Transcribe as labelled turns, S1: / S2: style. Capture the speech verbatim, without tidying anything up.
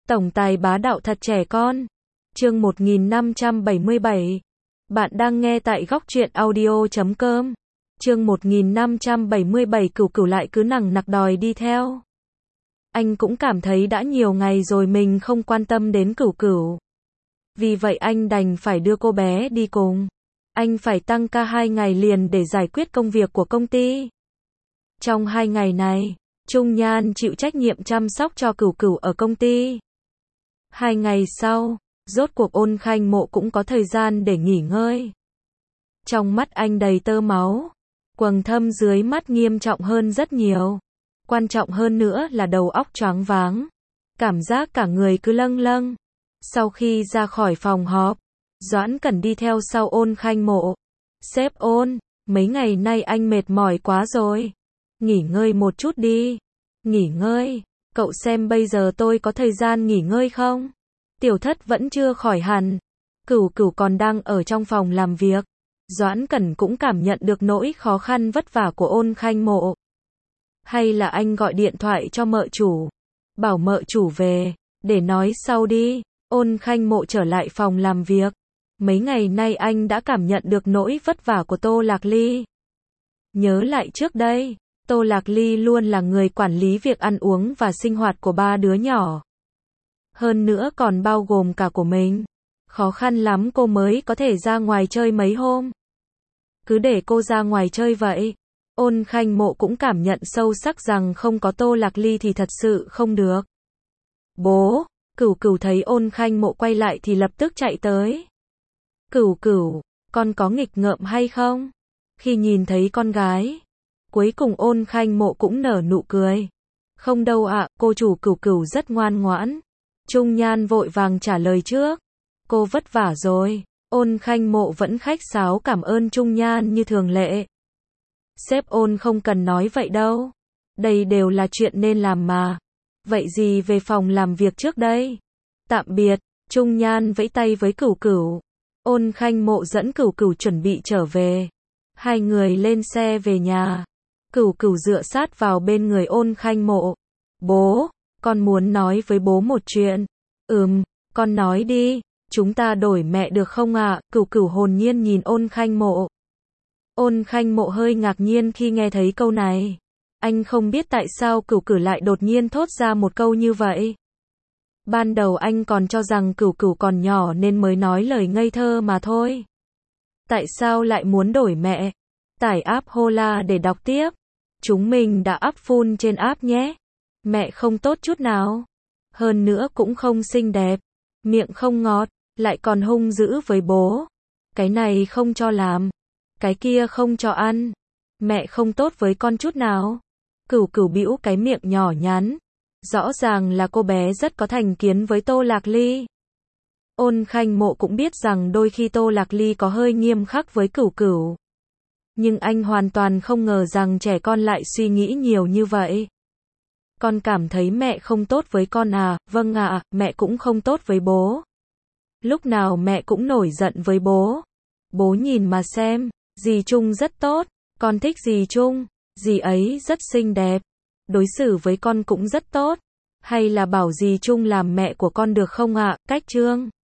S1: Tổng tài bá đạo thật trẻ con. Chương một nghìn năm trăm bảy mươi bảy. Bạn đang nghe tại góc truyện audio chấm com. Chương một nghìn năm trăm bảy mươi bảy. Cửu Cửu lại cứ nằng nặc đòi đi theo. Anh cũng cảm thấy đã nhiều ngày rồi mình không quan tâm đến Cửu Cửu. Vì vậy anh đành phải đưa cô bé đi cùng. Anh phải tăng ca hai ngày liền để giải quyết công việc của công ty. Trong hai ngày này, Trung Nhan chịu trách nhiệm chăm sóc cho Cửu Cửu ở công ty. Hai ngày sau, rốt cuộc Ôn Khanh Mộ cũng có thời gian để nghỉ ngơi. Trong mắt anh đầy tơ máu, quầng thâm dưới mắt nghiêm trọng hơn rất nhiều. Quan trọng hơn nữa là đầu óc choáng váng, cảm giác cả người cứ lâng lâng. Sau khi ra khỏi phòng họp, Doãn Cẩn đi theo sau Ôn Khanh Mộ. Sếp Ôn, mấy ngày nay anh mệt mỏi quá rồi. Nghỉ ngơi một chút đi. Nghỉ ngơi? Cậu xem bây giờ tôi có thời gian nghỉ ngơi không? Tiểu Thất vẫn chưa khỏi hẳn. Cửu Cửu còn đang ở trong phòng làm việc. Doãn Cẩn cũng cảm nhận được nỗi khó khăn vất vả của Ôn Khanh Mộ. Hay là anh gọi điện thoại cho mợ chủ, bảo mợ chủ về, để nói sau đi. Ôn Khanh Mộ trở lại phòng làm việc. Mấy ngày nay anh đã cảm nhận được nỗi vất vả của Tô Lạc Ly. Nhớ lại trước đây, Tô Lạc Ly luôn là người quản lý việc ăn uống và sinh hoạt của ba đứa nhỏ. Hơn nữa còn bao gồm cả của mình. Khó khăn lắm cô mới có thể ra ngoài chơi mấy hôm. Cứ để cô ra ngoài chơi vậy. Ôn Khanh Mộ cũng cảm nhận sâu sắc rằng không có Tô Lạc Ly thì thật sự không được. Bố! Cửu Cửu thấy Ôn Khanh Mộ quay lại thì lập tức chạy tới. Cửu Cửu, con có nghịch ngợm hay không? Khi nhìn thấy con gái, cuối cùng Ôn Khanh Mộ cũng nở nụ cười. Không đâu ạ, cô chủ Cửu Cửu rất ngoan ngoãn. Trung Nhan vội vàng trả lời trước. Cô vất vả rồi. Ôn Khanh Mộ vẫn khách sáo cảm ơn Trung Nhan như thường lệ. Sếp Ôn không cần nói vậy đâu. Đây đều là chuyện nên làm mà. Vậy gì về phòng làm việc trước đây? Tạm biệt. Trung Nhan vẫy tay với Cửu Cửu. Ôn Khanh Mộ dẫn Cửu Cửu chuẩn bị trở về. Hai người lên xe về nhà. Cửu Cửu dựa sát vào bên người Ôn Khanh Mộ. Bố, con muốn nói với bố một chuyện. Ừm, con nói đi. Chúng ta đổi mẹ được không ạ? À? Cửu Cửu hồn nhiên nhìn Ôn Khanh Mộ. Ôn Khanh Mộ hơi ngạc nhiên khi nghe thấy câu này. Anh không biết tại sao Cửu Cửu lại đột nhiên thốt ra một câu như vậy. Ban đầu anh còn cho rằng Cửu Cửu còn nhỏ nên mới nói lời ngây thơ mà thôi. Tại sao lại muốn đổi mẹ? Tải app Hola để đọc tiếp. Chúng mình đã up full trên app nhé. Mẹ không tốt chút nào. Hơn nữa cũng không xinh đẹp. Miệng không ngọt, lại còn hung dữ với bố. Cái này không cho làm. Cái kia không cho ăn. Mẹ không tốt với con chút nào. Cửu Cửu bĩu cái miệng nhỏ nhắn. Rõ ràng là cô bé rất có thành kiến với Tô Lạc Ly. Ôn Khanh Mộ cũng biết rằng đôi khi Tô Lạc Ly có hơi nghiêm khắc với Cửu Cửu. Nhưng anh hoàn toàn không ngờ rằng trẻ con lại suy nghĩ nhiều như vậy. Con cảm thấy mẹ không tốt với con à? Vâng ạ, mẹ cũng không tốt với bố. Lúc nào mẹ cũng nổi giận với bố. Bố nhìn mà xem, dì Trung rất tốt, con thích dì Trung, dì ấy rất xinh đẹp, đối xử với con cũng rất tốt. Hay là bảo dì Trung làm mẹ của con được không ạ? Cách Trương